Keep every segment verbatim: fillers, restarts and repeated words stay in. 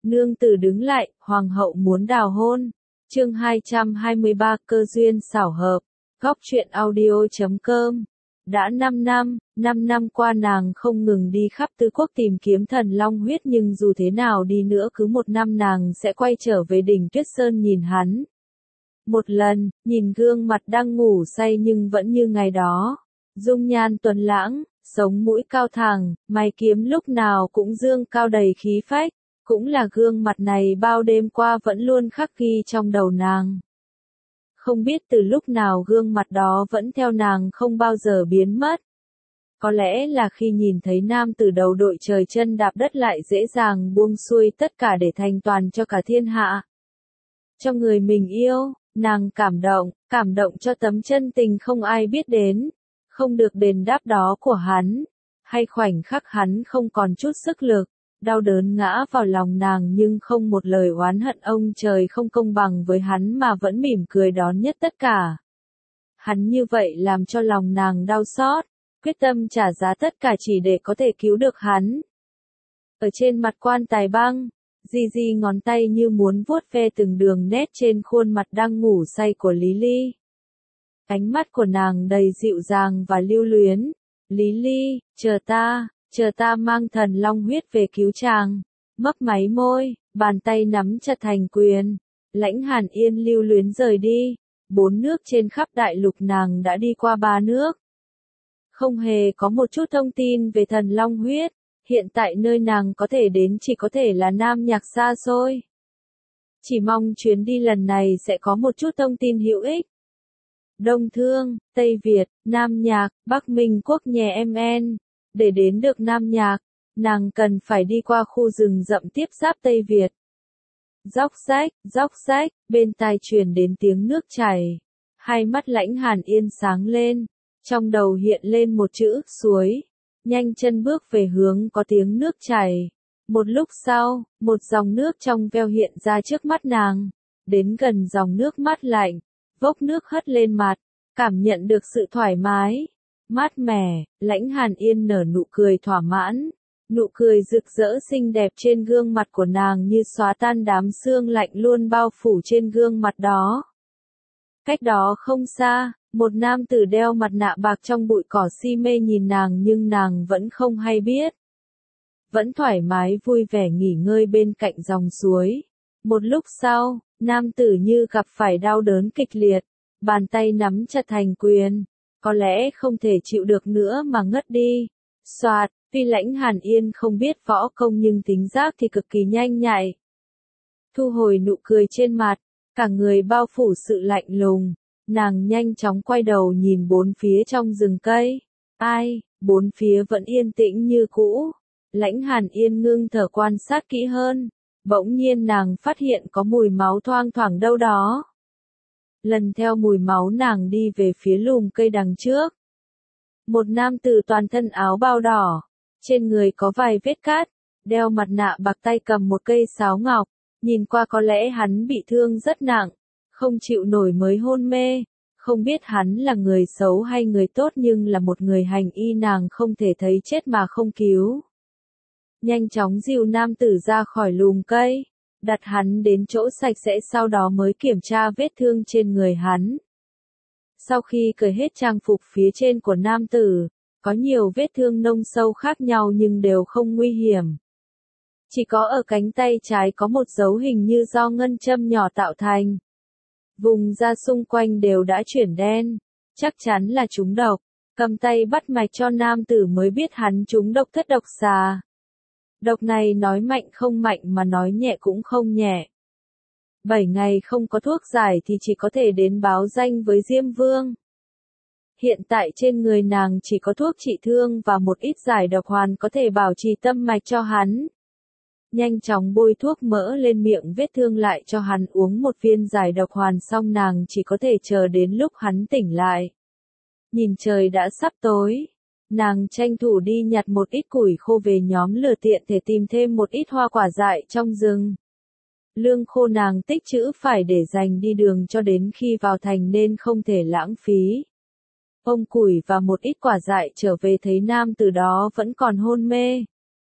Nương tử đứng lại, hoàng hậu muốn đào hôn. Chương hai trăm hai mươi ba cơ duyên xảo hợp. Góc truyện audio chấm com. Đã năm năm, năm năm qua nàng không ngừng đi khắp tứ quốc tìm kiếm thần long huyết, nhưng dù thế nào đi nữa cứ một năm nàng sẽ quay trở về đỉnh Tuyết Sơn nhìn hắn. Một lần, nhìn gương mặt đang ngủ say nhưng vẫn như ngày đó. Dung nhan tuấn lãng, sống mũi cao thẳng, mày kiếm lúc nào cũng dương cao đầy khí phách. Cũng là gương mặt này bao đêm qua vẫn luôn khắc ghi trong đầu nàng. Không biết từ lúc nào gương mặt đó vẫn theo nàng không bao giờ biến mất. Có lẽ là khi nhìn thấy nam tử đầu đội trời chân đạp đất lại dễ dàng buông xuôi tất cả để thành toàn cho cả thiên hạ. Cho người mình yêu, nàng cảm động, cảm động cho tấm chân tình không ai biết đến, không được đền đáp đó của hắn, hay khoảnh khắc hắn không còn chút sức lực. Đau đớn ngã vào lòng nàng nhưng không một lời oán hận ông trời không công bằng với hắn mà vẫn mỉm cười đón nhất tất cả. Hắn như vậy làm cho lòng nàng đau xót, quyết tâm trả giá tất cả chỉ để có thể cứu được hắn. Ở trên mặt quan tài băng, Di Di ngón tay như muốn vuốt ve từng đường nét trên khuôn mặt đang ngủ say của Lý Ly. Ánh mắt của nàng đầy dịu dàng và lưu luyến. Lý Ly, chờ ta. Chờ ta mang thần long huyết về cứu chàng. Mấp máy môi, bàn tay nắm chặt thành quyền. Lãnh Hàn Yên lưu luyến rời đi. Bốn nước trên khắp đại lục nàng đã đi qua ba nước. Không hề có một chút thông tin về thần long huyết. Hiện tại nơi nàng có thể đến chỉ có thể là Nam Nhạc xa xôi. Chỉ mong chuyến đi lần này sẽ có một chút thông tin hữu ích. Đông Thương, Tây Việt, Nam Nhạc, Bắc Minh Quốc nhè em en. Để đến được Nam Nhạc, nàng cần phải đi qua khu rừng rậm tiếp giáp Tây Việt. Róc rách, róc rách, bên tai truyền đến tiếng nước chảy. Hai mắt Lãnh Hàn Yên sáng lên, trong đầu hiện lên một chữ suối. Nhanh chân bước về hướng có tiếng nước chảy. Một lúc sau, một dòng nước trong veo hiện ra trước mắt nàng. Đến gần dòng nước mát lạnh, vốc nước hất lên mặt, cảm nhận được sự thoải mái. Mát mẻ, Lãnh Hàn Yên nở nụ cười thỏa mãn. Nụ cười rực rỡ xinh đẹp trên gương mặt của nàng như xóa tan đám sương lạnh luôn bao phủ trên gương mặt đó. Cách đó không xa, một nam tử đeo mặt nạ bạc trong bụi cỏ si mê nhìn nàng nhưng nàng vẫn không hay biết. Vẫn thoải mái vui vẻ nghỉ ngơi bên cạnh dòng suối. Một lúc sau, nam tử như gặp phải đau đớn kịch liệt, bàn tay nắm chặt thành quyền. Có lẽ không thể chịu được nữa mà ngất đi. Soạt, tuy Lãnh Hàn Yên không biết võ công nhưng tính giác thì cực kỳ nhanh nhạy. Thu hồi nụ cười trên mặt, cả người bao phủ sự lạnh lùng. Nàng nhanh chóng quay đầu nhìn bốn phía trong rừng cây. Ai, bốn phía vẫn yên tĩnh như cũ. Lãnh Hàn Yên ngưng thở quan sát kỹ hơn. Bỗng nhiên nàng phát hiện có mùi máu thoang thoảng đâu đó. Lần theo mùi máu nàng đi về phía lùm cây đằng trước. Một nam tử toàn thân áo bào đỏ, trên người có vài vết cát, đeo mặt nạ bạc tay cầm một cây sáo ngọc, nhìn qua có lẽ hắn bị thương rất nặng, không chịu nổi mới hôn mê, không biết hắn là người xấu hay người tốt nhưng là một người hành y nàng không thể thấy chết mà không cứu. Nhanh chóng dìu nam tử ra khỏi lùm cây. Đặt hắn đến chỗ sạch sẽ sau đó mới kiểm tra vết thương trên người hắn. Sau khi cởi hết trang phục phía trên của nam tử, có nhiều vết thương nông sâu khác nhau nhưng đều không nguy hiểm. Chỉ có ở cánh tay trái có một dấu hình như do ngân châm nhỏ tạo thành. Vùng da xung quanh đều đã chuyển đen, chắc chắn là trúng độc. Cầm tay bắt mạch cho nam tử mới biết hắn trúng độc thất độc xà. Độc này nói mạnh không mạnh mà nói nhẹ cũng không nhẹ. Bảy ngày không có thuốc giải thì chỉ có thể đến báo danh với Diêm Vương. Hiện tại trên người nàng chỉ có thuốc trị thương và một ít giải độc hoàn có thể bảo trì tâm mạch cho hắn. Nhanh chóng bôi thuốc mỡ lên miệng vết thương lại cho hắn uống một viên giải độc hoàn xong nàng chỉ có thể chờ đến lúc hắn tỉnh lại. Nhìn trời đã sắp tối. Nàng tranh thủ đi nhặt một ít củi khô về nhóm lửa tiện thể tìm thêm một ít hoa quả dại trong rừng. Lương khô nàng tích trữ phải để dành đi đường cho đến khi vào thành nên không thể lãng phí. Ông củi và một ít quả dại trở về thấy nam từ đó vẫn còn hôn mê.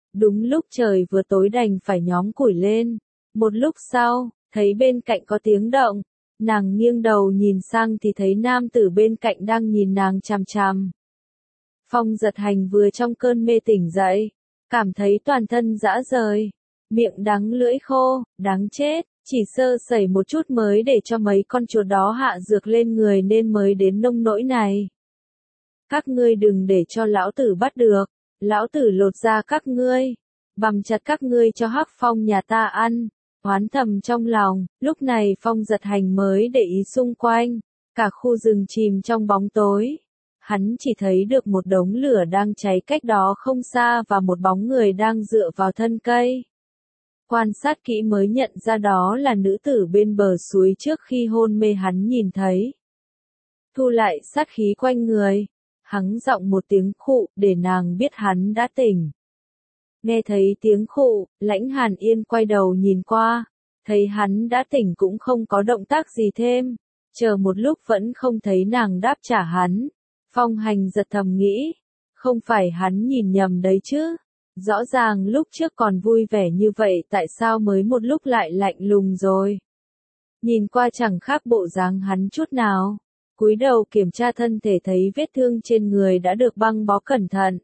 Đúng lúc trời vừa tối đành phải nhóm củi lên. Một lúc sau, thấy bên cạnh có tiếng động. Nàng nghiêng đầu nhìn sang thì thấy nam tử bên cạnh đang nhìn nàng chằm chằm. Phong Giật Hành vừa trong cơn mê tỉnh dậy, cảm thấy toàn thân rã rời, miệng đắng lưỡi khô, đáng chết, chỉ sơ sẩy một chút mới để cho mấy con chuột đó hạ dược lên người nên mới đến nông nỗi này. Các ngươi đừng để cho lão tử bắt được, lão tử lột da các ngươi, bằm chặt các ngươi cho Hắc Phong nhà ta ăn. Oán thầm trong lòng, lúc này Phong Giật Hành mới để ý xung quanh, cả khu rừng chìm trong bóng tối. Hắn chỉ thấy được một đống lửa đang cháy cách đó không xa và một bóng người đang dựa vào thân cây. Quan sát kỹ mới nhận ra đó là nữ tử bên bờ suối trước khi hôn mê hắn nhìn thấy. Thu lại sát khí quanh người, hắn giọng một tiếng khụ để nàng biết hắn đã tỉnh. Nghe thấy tiếng khụ, Lãnh Hàn Yên quay đầu nhìn qua, thấy hắn đã tỉnh cũng không có động tác gì thêm, chờ một lúc vẫn không thấy nàng đáp trả hắn. Phong Hành giật thầm nghĩ, không phải hắn nhìn nhầm đấy chứ, rõ ràng lúc trước còn vui vẻ như vậy tại sao mới một lúc lại lạnh lùng rồi. Nhìn qua chẳng khác bộ dáng hắn chút nào, cúi đầu kiểm tra thân thể thấy vết thương trên người đã được băng bó cẩn thận.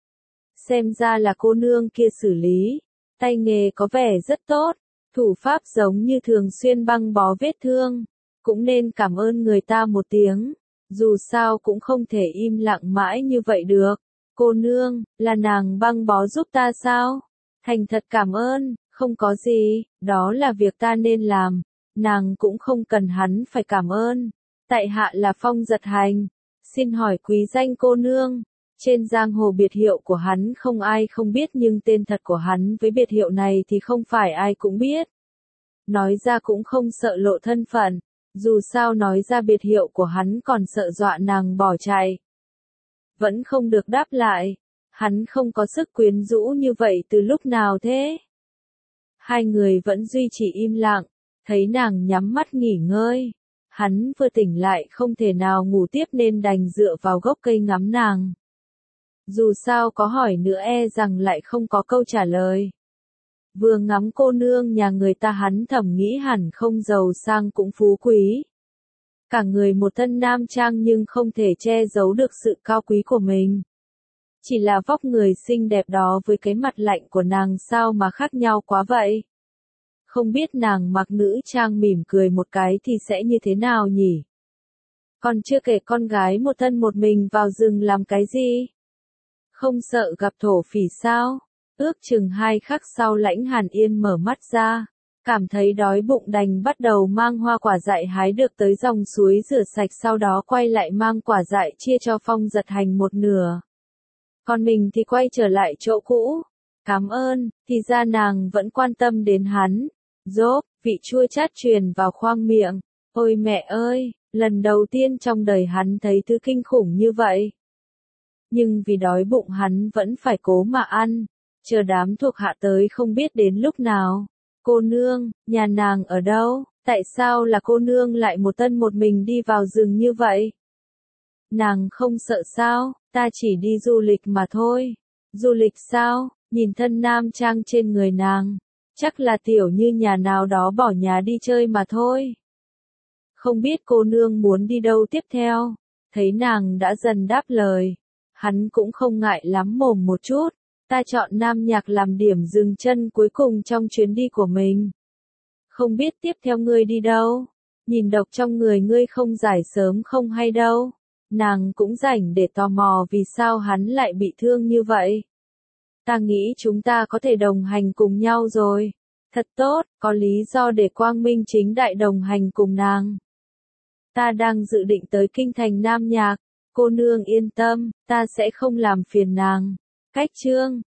Xem ra là cô nương kia xử lý, tay nghề có vẻ rất tốt, thủ pháp giống như thường xuyên băng bó vết thương, cũng nên cảm ơn người ta một tiếng, dù sao cũng không thể im lặng mãi như vậy được. Cô nương, là nàng băng bó giúp ta sao? Thành thật cảm ơn, không có gì, đó là việc ta nên làm, nàng cũng không cần hắn phải cảm ơn. Tại hạ là Phong Giật Hành, xin hỏi quý danh cô nương. Trên giang hồ biệt hiệu của hắn không ai không biết nhưng tên thật của hắn với biệt hiệu này thì không phải ai cũng biết. Nói ra cũng không sợ lộ thân phận, dù sao nói ra biệt hiệu của hắn còn sợ dọa nàng bỏ chạy. Vẫn không được đáp lại, hắn không có sức quyến rũ như vậy từ lúc nào thế? Hai người vẫn duy trì im lặng, thấy nàng nhắm mắt nghỉ ngơi. Hắn vừa tỉnh lại không thể nào ngủ tiếp nên đành dựa vào gốc cây ngắm nàng. Dù sao có hỏi nữa e rằng lại không có câu trả lời. Vừa ngắm cô nương nhà người ta hắn thầm nghĩ hẳn không giàu sang cũng phú quý. Cả người một thân nam trang nhưng không thể che giấu được sự cao quý của mình. Chỉ là vóc người xinh đẹp đó với cái mặt lạnh của nàng sao mà khác nhau quá vậy. Không biết nàng mặc nữ trang mỉm cười một cái thì sẽ như thế nào nhỉ? Còn chưa kể con gái một thân một mình vào rừng làm cái gì? Không sợ gặp thổ phỉ sao? Ước chừng hai khắc sau Lãnh Hàn Yên mở mắt ra, cảm thấy đói bụng đành bắt đầu mang hoa quả dại hái được tới dòng suối rửa sạch sau đó quay lại mang quả dại chia cho Phong Giật Hành một nửa. Còn mình thì quay trở lại chỗ cũ. Cảm ơn, thì ra nàng vẫn quan tâm đến hắn. Rốp, vị chua chát truyền vào khoang miệng. Ôi mẹ ơi, lần đầu tiên trong đời hắn thấy thứ kinh khủng như vậy. Nhưng vì đói bụng hắn vẫn phải cố mà ăn, chờ đám thuộc hạ tới không biết đến lúc nào. Cô nương, nhà nàng ở đâu? Tại sao là cô nương lại một thân một mình đi vào rừng như vậy? Nàng không sợ sao, ta chỉ đi du lịch mà thôi. Du lịch sao? Nhìn thân nam trang trên người nàng, chắc là tiểu như nhà nào đó bỏ nhà đi chơi mà thôi. Không biết cô nương muốn đi đâu tiếp theo? Thấy nàng đã dần đáp lời, hắn cũng không ngại lắm mồm một chút. Ta chọn Nam Nhạc làm điểm dừng chân cuối cùng trong chuyến đi của mình. Không biết tiếp theo ngươi đi đâu? Nhìn độc trong người ngươi không giải sớm không hay đâu. Nàng cũng rảnh để tò mò vì sao hắn lại bị thương như vậy. Ta nghĩ chúng ta có thể đồng hành cùng nhau rồi. Thật tốt, có lý do để quang minh chính đại đồng hành cùng nàng. Ta đang dự định tới kinh thành Nam Nhạc. Cô nương yên tâm, ta sẽ không làm phiền nàng. Cách chương